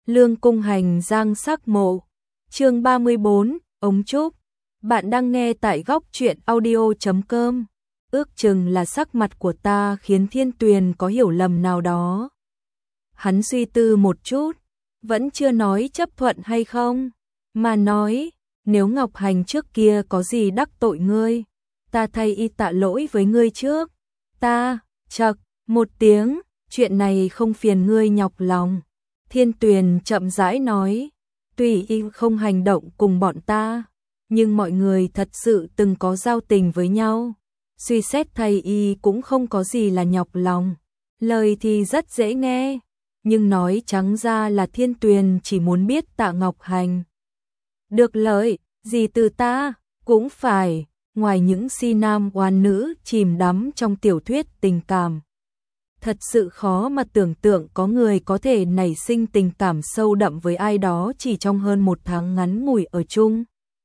Lương Cung Hành giang sắc mộ. Chương 34, ống trúc. Bạn đang nghe tại góc truyện audio.com. Ước chừng là sắc mặt của ta khiến Thiên Tuyền có hiểu lầm nào đó. Hắn suy tư một chút, vẫn chưa nói chấp thuận hay không, mà nói, nếu Ngọc Hành trước kia có gì đắc tội ngươi, ta thay y tạ lỗi với ngươi trước. Ta, chậc, một tiếng, chuyện này không phiền ngươi nhọc lòng. Thiên Tuyền chậm rãi nói, tuy y không hành động cùng bọn ta, nhưng mọi người thật sự từng có giao tình với nhau. Suy xét thay y cũng không có gì là nhọc lòng. Lời thì rất dễ nghe, nhưng nói trắng ra là Thiên Tuyền chỉ muốn biết Tạ Ngọc Hành được lợi gì từ ta, cũng phải, ngoài những si nam oan nữ chìm đắm trong tiểu thuyết tình cảm. Thật sự khó mà tưởng tượng có người có thể nảy sinh tình cảm sâu đậm với ai đó chỉ trong hơn một tháng ngắn ngủi ở chung.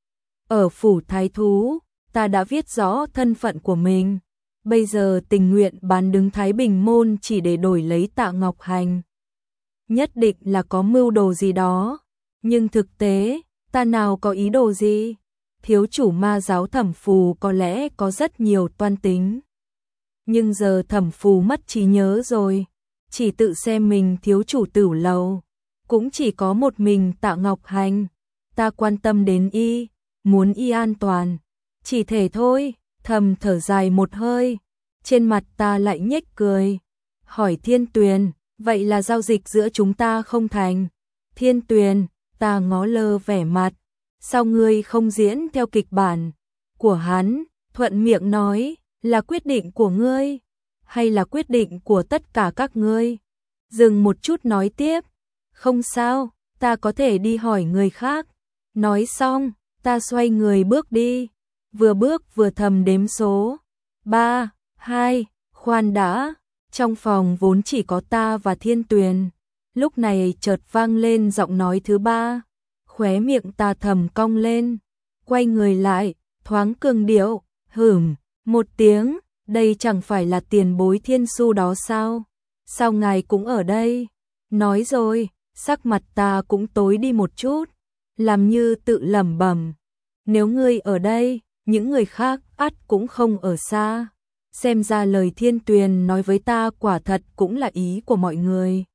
Ở phủ thái thú, ta đã viết rõ thân phận của mình, bây giờ tình nguyện bán đứng Thái Bình môn chỉ để đổi lấy Tạ Ngọc Hành. Nhất định là có mưu đồ gì đó, nhưng thực tế, ta nào có ý đồ gì. Thiếu chủ ma giáo Thẩm Phù có lẽ có rất nhiều toan tính. Nhưng giờ Thẩm Phù mất trí nhớ rồi, chỉ tự xem mình thiếu chủ Tửu Lầu, cũng chỉ có một mình Tạ Ngọc Hành. Ta quan tâm đến y, muốn y an toàn, chỉ thể thôi. Thầm thở dài một hơi, trên mặt ta lại nhếch cười, hỏi Thiên Tuyền, vậy là giao dịch giữa chúng ta không thành? Thiên Tuyền, ta ngó lơ vẻ mặt, sao ngươi không diễn theo kịch bản của hắn? Thuận miệng nói, là quyết định của ngươi, hay là quyết định của tất cả các ngươi? Dừng một chút nói tiếp, không sao, ta có thể đi hỏi người khác. Nói xong, ta xoay người bước đi, vừa bước vừa thầm đếm số. 3, 2, khoan đã, trong phòng vốn chỉ có ta và Thiên Tuyền, lúc này chợt vang lên giọng nói thứ ba, khóe miệng ta thầm cong lên, quay người lại, thoáng cường điệu, một tiếng, đây chẳng phải là tiền bối Thiên Su đó sao? Sao ngài cũng ở đây? Nói rồi, sắc mặt ta cũng tối đi một chút, làm như tự lẩm bẩm, nếu ngươi ở đây, những người khác ắt cũng không ở xa. Xem ra lời Thiên Tuyền nói với ta quả thật cũng là ý của mọi người.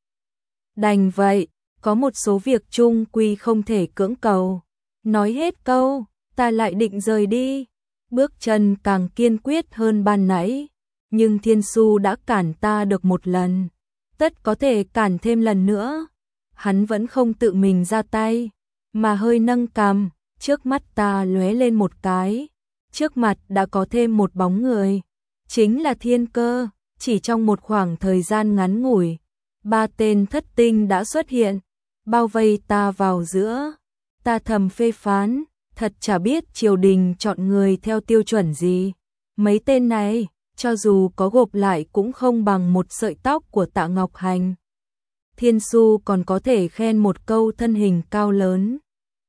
Đành vậy, có một số việc chung quy không thể cưỡng cầu. Nói hết câu, ta lại định rời đi, bước chân càng kiên quyết hơn ban nãy, nhưng Thiên Su đã cản ta được một lần, tất có thể cản thêm lần nữa. Hắn vẫn không tự mình ra tay, mà hơi nâng cằm, trước mắt ta lóe lên một cái, trước mặt đã có thêm một bóng người, chính là Thiên Cơ. Chỉ trong một khoảng thời gian ngắn ngủi, 3 tên thất tinh đã xuất hiện, bao vây ta vào giữa. Ta thầm phê phán, thật chả biết triều đình chọn người theo tiêu chuẩn gì. Mấy tên này, cho dù có gộp lại cũng không bằng một sợi tóc của Tạ Ngọc Hành. Thiên Su còn có thể khen một câu thân hình cao lớn,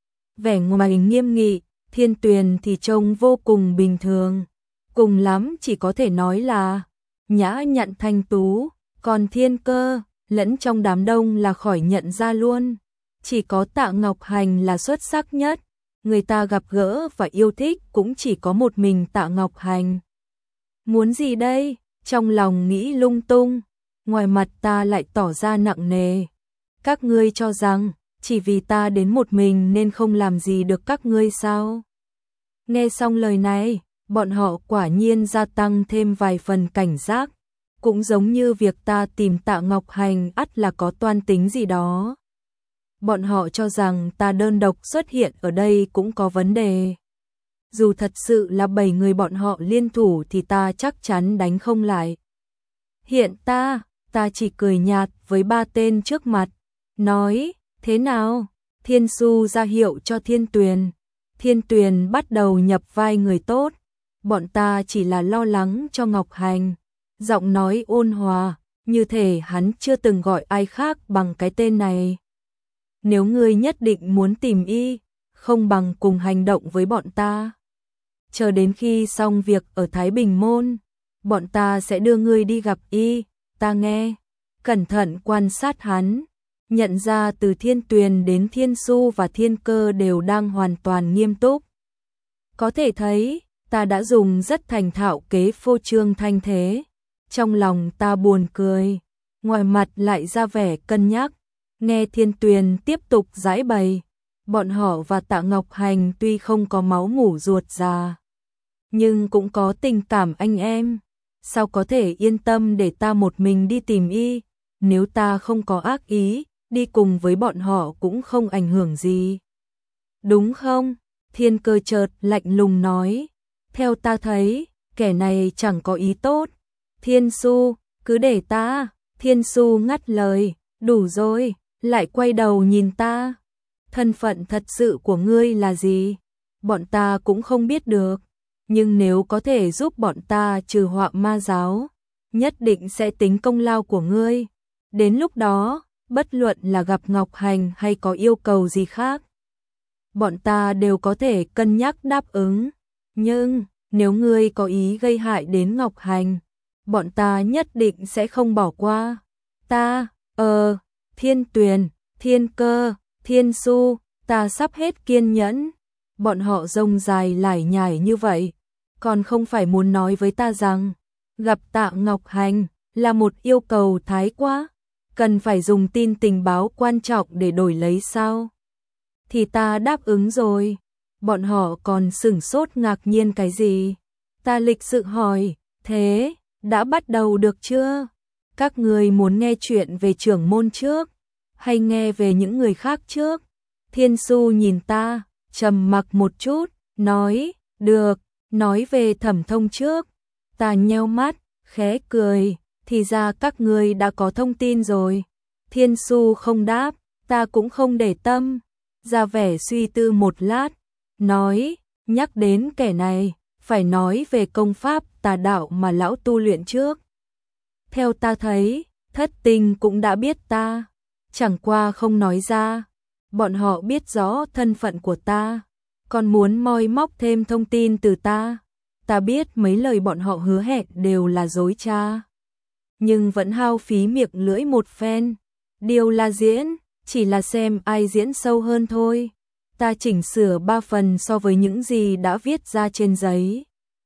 vẻ ngoài nghiêm nghị. Thiên Tuyền thì trông vô cùng bình thường, cùng lắm chỉ có thể nói là nhã nhặn thanh tú, còn Thiên Cơ lẫn trong đám đông là khỏi nhận ra luôn. Chỉ có Tạ Ngọc Hành là xuất sắc nhất, người ta gặp gỡ và yêu thích cũng chỉ có một mình Tạ Ngọc Hành. Muốn gì đây? Trong lòng nghĩ lung tung, ngoài mặt ta lại tỏ ra nặng nề. Các ngươi cho rằng chỉ vì ta đến một mình nên không làm gì được các ngươi sao? Nghe xong lời này, bọn họ quả nhiên gia tăng thêm vài phần cảnh giác, cũng giống như việc ta tìm Tạ Ngọc Hành ắt là có toan tính gì đó. Bọn họ cho rằng ta đơn độc xuất hiện ở đây cũng có vấn đề. Dù thật sự là 7 người bọn họ liên thủ thì ta chắc chắn đánh không lại. Hiện ta chỉ cười nhạt với 3 tên trước mặt, nói, thế nào? Thiên Su ra hiệu cho Thiên Tuyền. Thiên Tuyền bắt đầu nhập vai người tốt, bọn ta chỉ là lo lắng cho Ngọc Hành. Giọng nói ôn hòa, như thể hắn chưa từng gọi ai khác bằng cái tên này. Nếu ngươi nhất định muốn tìm y, không bằng cùng hành động với bọn ta. Chờ đến khi xong việc ở Thái Bình môn, bọn ta sẽ đưa ngươi đi gặp y. Ta nghe, cẩn thận quan sát hắn, nhận ra từ Thiên Tuyền đến Thiên Xu và Thiên Cơ đều đang hoàn toàn nghiêm túc. Có thể thấy, ta đã dùng rất thành thạo kế phô trương thanh thế. Trong lòng ta buồn cười, ngoài mặt lại ra vẻ cân nhắc. Nghe Thiên Tuyền tiếp tục giải bày, bọn họ và Tạ Ngọc Hành tuy không có máu mủ ruột già, nhưng cũng có tình cảm anh em. Sao có thể yên tâm để ta một mình đi tìm y, nếu ta không có ác ý, đi cùng với bọn họ cũng không ảnh hưởng gì. Đúng không? Thiên Cơ chợt lạnh lùng nói. Theo ta thấy, kẻ này chẳng có ý tốt. Thiên Xu, cứ để ta. Thiên Xu ngắt lời, đủ rồi, lại quay đầu nhìn ta. Thân phận thật sự của ngươi là gì? Bọn ta cũng không biết được, nhưng nếu có thể giúp bọn ta trừ họa ma giáo, nhất định sẽ tính công lao của ngươi. Đến lúc đó, bất luận là gặp Ngọc Hành hay có yêu cầu gì khác, bọn ta đều có thể cân nhắc đáp ứng. Nhưng, nếu ngươi có ý gây hại đến Ngọc Hành, bọn ta nhất định sẽ không bỏ qua. Ta, Thiên Tuyền, Thiên Cơ, Thiên Xu, ta sắp hết kiên nhẫn. Bọn họ rông dài lải nhải như vậy, còn không phải muốn nói với ta rằng, gặp Tạ Ngọc Hành là một yêu cầu thái quá, cần phải dùng tin tình báo quan trọng để đổi lấy sao? Thì ta đáp ứng rồi. Bọn họ còn sửng sốt ngạc nhiên cái gì? Ta lịch sự hỏi, thế, đã bắt đầu được chưa? Các người muốn nghe chuyện về trưởng môn trước, hay nghe về những người khác trước? Thiên Xu nhìn ta, trầm mặc một chút, nói, được, nói về Thẩm Thông trước. Ta nheo mắt, khẽ cười, thì ra các người đã có thông tin rồi. Thiên Xu không đáp, ta cũng không để tâm, ra vẻ suy tư một lát, nói, nhắc đến kẻ này, phải nói về công pháp tà đạo mà lão tu luyện trước. Theo ta thấy, Thất Tinh cũng đã biết ta, chẳng qua không nói ra. Bọn họ biết rõ thân phận của ta, còn muốn moi móc thêm thông tin từ ta. Ta biết mấy lời bọn họ hứa hẹn đều là dối trá, nhưng vẫn hao phí miệng lưỡi một phen. Điều là diễn, chỉ là xem ai diễn sâu hơn thôi. Ta chỉnh sửa 3 phần so với những gì đã viết ra trên giấy.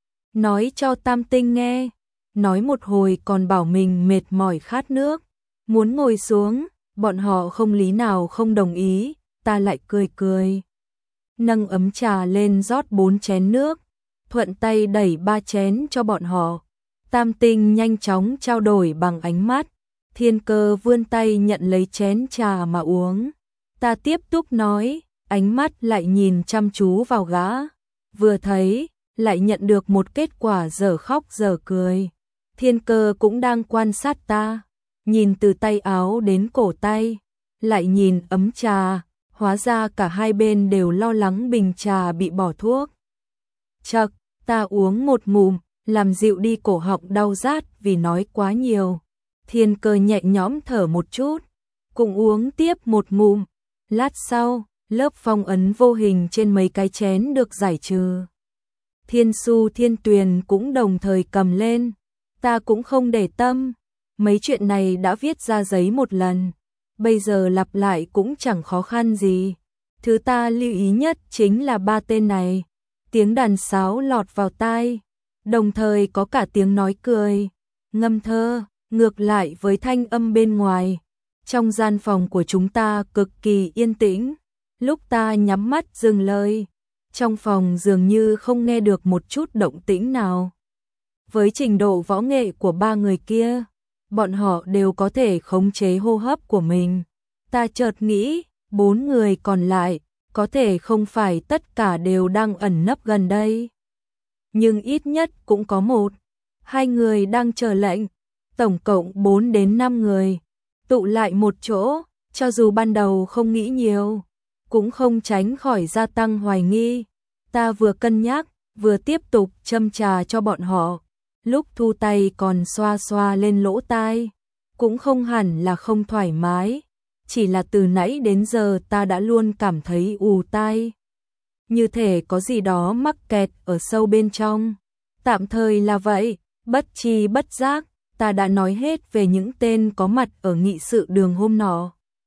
Nói cho Tam Tinh nghe, nói một hồi còn bảo mình mệt mỏi khát nước, muốn ngồi xuống, bọn họ không lý nào không đồng ý. Ta lại cười cười, nâng ấm trà lên rót 4 chén nước, thuận tay đẩy 3 chén cho bọn họ. Tam Tinh nhanh chóng trao đổi bằng ánh mắt. Thiên Cơ vươn tay nhận lấy chén trà mà uống. Ta tiếp tục nói, ánh mắt lại nhìn chăm chú vào gã. Vừa thấy, lại nhận được một kết quả dở khóc dở cười. Thiên Cơ cũng đang quan sát ta, nhìn từ tay áo đến cổ tay, lại nhìn ấm trà, hóa ra cả hai bên đều lo lắng bình trà bị bỏ thuốc. Chậc, ta uống một ngụm, làm dịu đi cổ họng đau rát vì nói quá nhiều. Thiên Cơ nhẹ nhõm thở một chút, cũng uống tiếp một ngụm. Lát sau, lớp phong ấn vô hình trên mấy cái chén được giải trừ. Thiên Xu Thiên Tuyền cũng đồng thời cầm lên. Ta cũng không để tâm, mấy chuyện này đã viết ra giấy một lần, bây giờ lặp lại cũng chẳng khó khăn gì. Thứ ta lưu ý nhất chính là 3 tên này. Tiếng đàn sáo lọt vào tai, đồng thời có cả tiếng nói cười, ngâm thơ, ngược lại với thanh âm bên ngoài. Trong gian phòng của chúng ta cực kỳ yên tĩnh, lúc ta nhắm mắt dừng lời, trong phòng dường như không nghe được một chút động tĩnh nào. Với trình độ võ nghệ của 3 người kia, bọn họ đều có thể khống chế hô hấp của mình. Ta chợt nghĩ, 4 người còn lại, có thể không phải tất cả đều đang ẩn nấp gần đây. Nhưng ít nhất cũng có 1-2 người đang chờ lệnh, tổng cộng 4 đến 5 người. Tụ lại một chỗ, cho dù ban đầu không nghĩ nhiều, cũng không tránh khỏi gia tăng hoài nghi. Ta vừa cân nhắc, vừa tiếp tục châm trà cho bọn họ. Lúc thu tay còn xoa xoa lên lỗ tai, cũng không hẳn là không thoải mái, chỉ là từ nãy đến giờ ta đã luôn cảm thấy ù tai. Như thể có gì đó mắc kẹt ở sâu bên trong. Tạm thời là vậy, bất tri bất giác, ta đã nói hết về những tên có mặt ở nghị sự đường hôm nọ.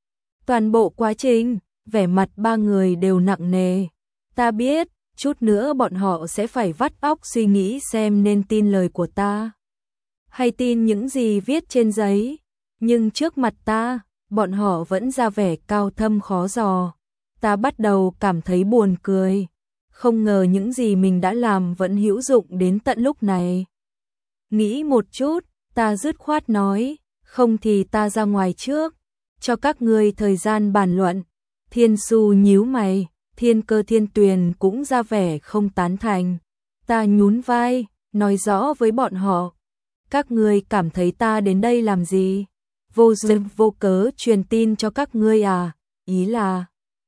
Toàn bộ quá trình, vẻ mặt ba người đều nặng nề. Ta biết, chút nữa bọn họ sẽ phải vắt óc suy nghĩ xem nên tin lời của ta, hay tin những gì viết trên giấy. Nhưng trước mặt ta, bọn họ vẫn ra vẻ cao thâm khó dò. Ta bắt đầu cảm thấy buồn cười. Không ngờ những gì mình đã làm vẫn hữu dụng đến tận lúc này. Nghĩ một chút, ta dứt khoát nói, không thì ta ra ngoài trước, cho các ngươi thời gian bàn luận. Thiên Su nhíu mày, Thiên Cơ Thiên Tuyền cũng ra vẻ không tán thành. Ta nhún vai, nói rõ với bọn họ. Các ngươi cảm thấy ta đến đây làm gì? Vô duyên vô cớ truyền tin cho các ngươi à? Ý là,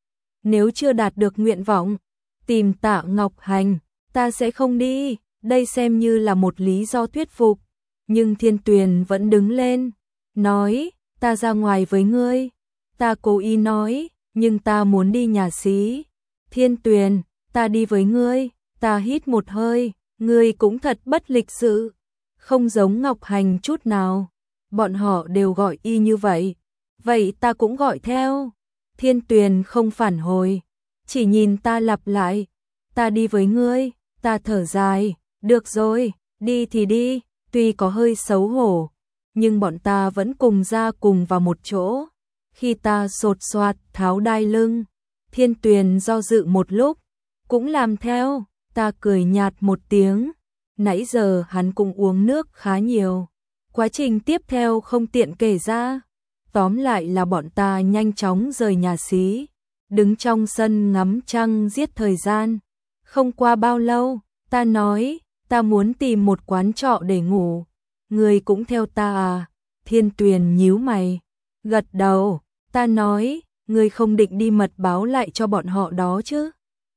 nếu chưa đạt được nguyện vọng, tìm Tạ Ngọc Hành, ta sẽ không đi. Đây xem như là một lý do thuyết phục. Nhưng Thiên Tuyền vẫn đứng lên, nói, ta ra ngoài với ngươi. Ta cố ý nói, nhưng ta muốn đi nhà xí. Thiên Tuyền, ta đi với ngươi. Ta hít một hơi, ngươi cũng thật bất lịch sự. Không giống Ngọc Hành chút nào. Bọn họ đều gọi y như vậy. Vậy ta cũng gọi theo. Thiên Tuyền không phản hồi, chỉ nhìn ta lặp lại. Ta đi với ngươi. Ta thở dài, được rồi, đi thì đi. Tuy có hơi xấu hổ, nhưng bọn ta vẫn cùng ra cùng vào một chỗ. Khi ta sột soạt tháo đai lưng, Thiên Tuyền do dự một lúc, cũng làm theo. Ta cười nhạt một tiếng. Nãy giờ hắn cũng uống nước khá nhiều. Quá trình tiếp theo không tiện kể ra. Tóm lại là bọn ta nhanh chóng rời nhà xí, đứng trong sân ngắm trăng giết thời gian. Không qua bao lâu, ta nói, ta muốn tìm một quán trọ để ngủ. Ngươi cũng theo ta à? Thiên Tuyền nhíu mày, gật đầu. Ta nói, ngươi không định đi mật báo lại cho bọn họ đó chứ?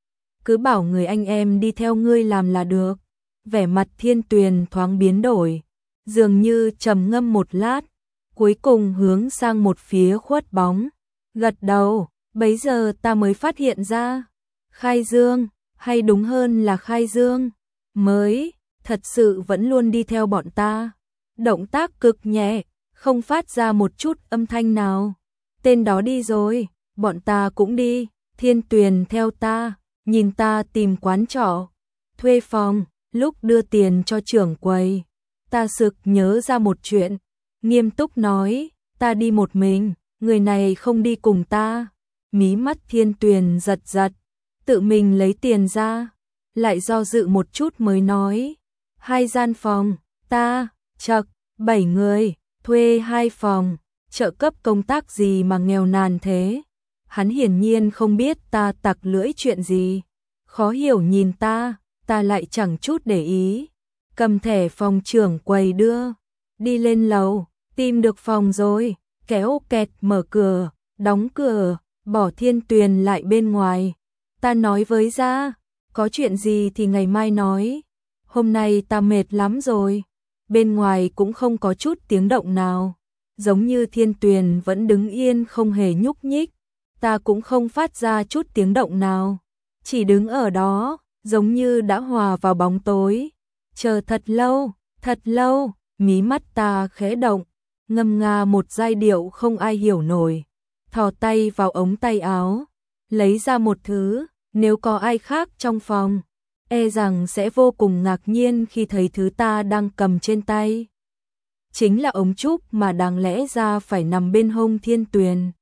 Cứ bảo người anh em đi theo ngươi làm là được. Vẻ mặt Thiên Tuyền thoáng biến đổi, dường như trầm ngâm một lát, cuối cùng hướng sang một phía khuất bóng, gật đầu. Bấy giờ ta mới phát hiện ra, Khai Dương, hay đúng hơn là Khai Dương, mới, thật sự vẫn luôn đi theo bọn ta. Động tác cực nhẹ, không phát ra một chút âm thanh nào. Tên đó đi rồi, bọn ta cũng đi. Thiên Tuyền theo ta, nhìn ta tìm quán trọ, thuê phòng. Lúc đưa tiền cho trưởng quầy, ta sực nhớ ra một chuyện, nghiêm túc nói, ta đi một mình, người này không đi cùng ta. Mí mắt Thiên Tuyền giật giật, tự mình lấy tiền ra, lại do dự một chút mới nói, 2 gian phòng, ta, chậc, 7 người, thuê 2 phòng, trợ cấp công tác gì mà nghèo nàn thế. Hắn hiển nhiên không biết ta tặc lưỡi chuyện gì, khó hiểu nhìn ta. Ta lại chẳng chút để ý, cầm thẻ phòng trưởng quầy đưa, đi lên lầu, tìm được phòng rồi, kéo kẹt mở cửa, đóng cửa, bỏ Thiên Tuyền lại bên ngoài. Ta nói với ra, có chuyện gì thì ngày mai nói, hôm nay ta mệt lắm rồi. Bên ngoài cũng không có chút tiếng động nào, giống như Thiên Tuyền vẫn đứng yên không hề nhúc nhích. Ta cũng không phát ra chút tiếng động nào, chỉ đứng ở đó, giống như đã hòa vào bóng tối. Chờ thật lâu, mí mắt ta khẽ động, ngâm nga một giai điệu không ai hiểu nổi. Thò tay vào ống tay áo, lấy ra một thứ, nếu có ai khác trong phòng, e rằng sẽ vô cùng ngạc nhiên khi thấy thứ ta đang cầm trên tay. Chính là ống trúc mà đáng lẽ ra phải nằm bên hông Thiên Tuyền.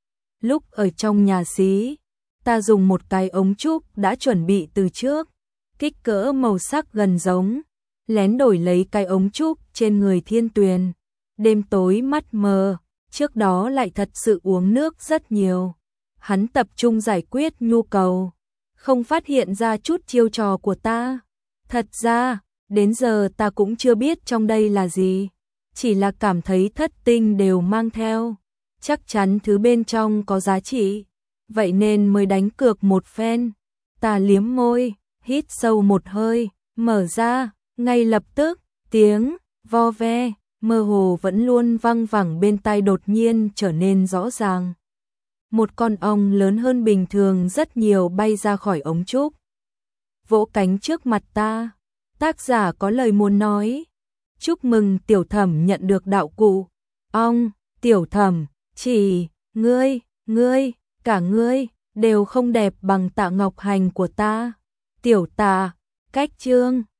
Lúc ở trong nhà xí, ta dùng một cái ống trúc đã chuẩn bị từ trước, kích cỡ màu sắc gần giống, lén đổi lấy cái ống trúc trên người Thiên Tuyền. Đêm tối mắt mờ, trước đó lại thật sự uống nước rất nhiều. Hắn tập trung giải quyết nhu cầu, không phát hiện ra chút chiêu trò của ta. Thật ra, đến giờ ta cũng chưa biết trong đây là gì, chỉ là cảm thấy thất tinh đều mang theo, chắc chắn thứ bên trong có giá trị, vậy nên mới đánh cược một phen. Ta liếm môi, hít sâu một hơi, mở ra, ngay lập tức, tiếng vo ve mơ hồ vẫn luôn văng vẳng bên tai đột nhiên trở nên rõ ràng. Một con ong lớn hơn bình thường rất nhiều bay ra khỏi ống trúc, vỗ cánh trước mặt ta. Tác giả có lời muốn nói, chúc mừng tiểu thẩm nhận được đạo cụ. Ong, tiểu thẩm, chỉ, ngươi, Ngươi, cả ngươi, đều không đẹp bằng Tạ Ngọc Hành của ta. Tiểu Tạ, cách chương.